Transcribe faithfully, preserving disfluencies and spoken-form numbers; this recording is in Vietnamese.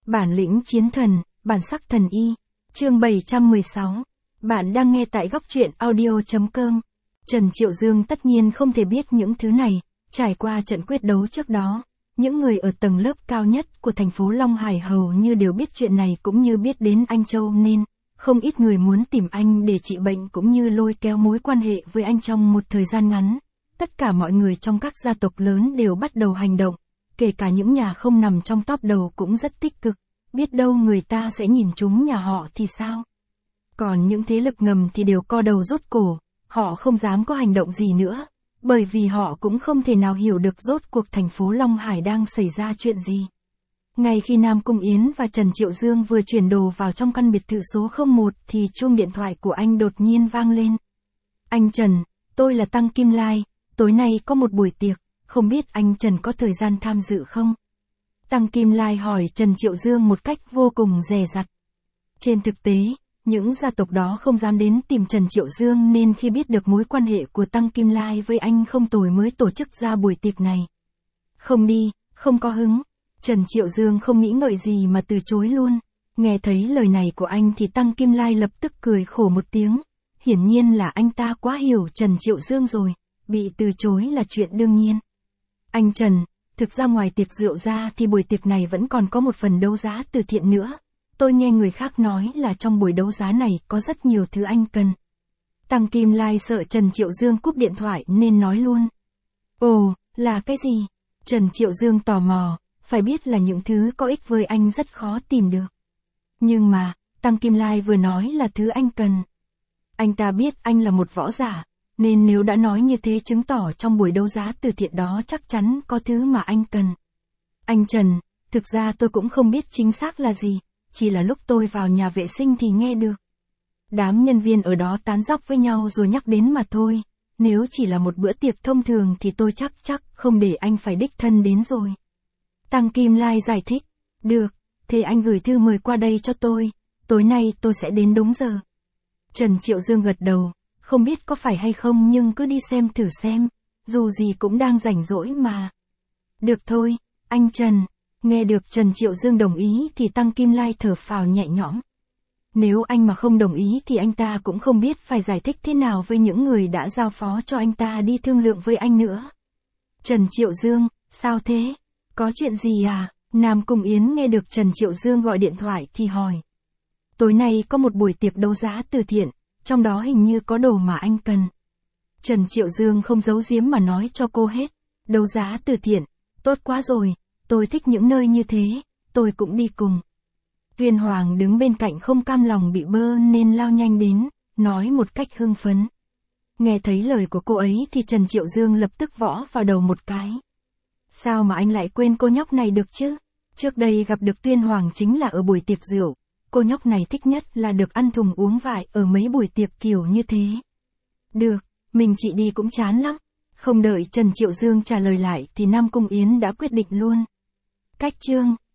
Bản lĩnh chiến thần, bản sắc thần y. Chương bảy trăm mười sáu. Bạn đang nghe tại góc truyện audio chấm com. Trần Triệu Dương tất nhiên không thể biết những thứ này, trải qua trận quyết đấu trước đó. Những người ở tầng lớp cao nhất của thành phố Long Hải hầu như đều biết chuyện này cũng như biết đến anh Châu nên, không ít người muốn tìm anh để trị bệnh cũng như lôi kéo mối quan hệ với anh trong một thời gian ngắn. Tất cả mọi người trong các gia tộc lớn đều bắt đầu hành động, kể cả những nhà không nằm trong top đầu cũng rất tích cực, biết đâu người ta sẽ nhìn trúng nhà họ thì sao. Còn những thế lực ngầm thì đều co đầu rút cổ, họ không dám có hành động gì nữa, bởi vì họ cũng không thể nào hiểu được rốt cuộc thành phố Long Hải đang xảy ra chuyện gì. Ngay khi Nam Cung Yến và Trần Triệu Dương vừa chuyển đồ vào trong căn biệt thự số không một thì chuông điện thoại của anh đột nhiên vang lên. Anh Trần, tôi là Tăng Kim Lai, tối nay có một buổi tiệc, không biết anh Trần có thời gian tham dự không? Tăng Kim Lai hỏi Trần Triệu Dương một cách vô cùng dè dặt. Trên thực tế, những gia tộc đó không dám đến tìm Trần Triệu Dương nên khi biết được mối quan hệ của Tăng Kim Lai với anh không tồi mới tổ chức ra buổi tiệc này. Không đi, không có hứng. Trần Triệu Dương không nghĩ ngợi gì mà từ chối luôn. Nghe thấy lời này của anh thì Tăng Kim Lai lập tức cười khổ một tiếng. Hiển nhiên là anh ta quá hiểu Trần Triệu Dương rồi, bị từ chối là chuyện đương nhiên. Anh Trần, thực ra ngoài tiệc rượu ra thì buổi tiệc này vẫn còn có một phần đấu giá từ thiện nữa. Tôi nghe người khác nói là trong buổi đấu giá này có rất nhiều thứ anh cần. Tăng Kim Lai sợ Trần Triệu Dương cúp điện thoại nên nói luôn. Ồ, là cái gì? Trần Triệu Dương tò mò, phải biết là những thứ có ích với anh rất khó tìm được. Nhưng mà, Tăng Kim Lai vừa nói là thứ anh cần. Anh ta biết anh là một võ giả, nên nếu đã nói như thế chứng tỏ trong buổi đấu giá từ thiện đó chắc chắn có thứ mà anh cần. Anh Trần, thực ra tôi cũng không biết chính xác là gì, chỉ là lúc tôi vào nhà vệ sinh thì nghe được. Đám nhân viên ở đó tán dóc với nhau rồi nhắc đến mà thôi, nếu chỉ là một bữa tiệc thông thường thì tôi chắc chắc không để anh phải đích thân đến rồi. Tăng Kim Lai giải thích, được, thế anh gửi thư mời qua đây cho tôi, tối nay tôi sẽ đến đúng giờ. Trần Triệu Dương gật đầu, không biết có phải hay không nhưng cứ đi xem thử xem, dù gì cũng đang rảnh rỗi mà. Được thôi, anh Trần. Nghe được Trần Triệu Dương đồng ý thì Tăng Kim Lai thở phào nhẹ nhõm. Nếu anh mà không đồng ý thì anh ta cũng không biết phải giải thích thế nào với những người đã giao phó cho anh ta đi thương lượng với anh nữa. Trần Triệu Dương, sao thế? Có chuyện gì à? Nam Cung Yến nghe được Trần Triệu Dương gọi điện thoại thì hỏi. Tối nay có một buổi tiệc đấu giá từ thiện, trong đó hình như có đồ mà anh cần. Trần Triệu Dương không giấu giếm mà nói cho cô hết. Đấu giá từ thiện, tốt quá rồi. Tôi thích những nơi như thế, tôi cũng đi cùng. Tuyên Hoàng đứng bên cạnh không cam lòng bị bơ nên lao nhanh đến, nói một cách hưng phấn. Nghe thấy lời của cô ấy thì Trần Triệu Dương lập tức võ vào đầu một cái. Sao mà anh lại quên cô nhóc này được chứ? Trước đây gặp được Tuyên Hoàng chính là ở buổi tiệc rượu, cô nhóc này thích nhất là được ăn thùng uống vại ở mấy buổi tiệc kiểu như thế. Được, mình chị đi cũng chán lắm. Không đợi Trần Triệu Dương trả lời lại thì Nam Cung Yến đã quyết định luôn. Cách chương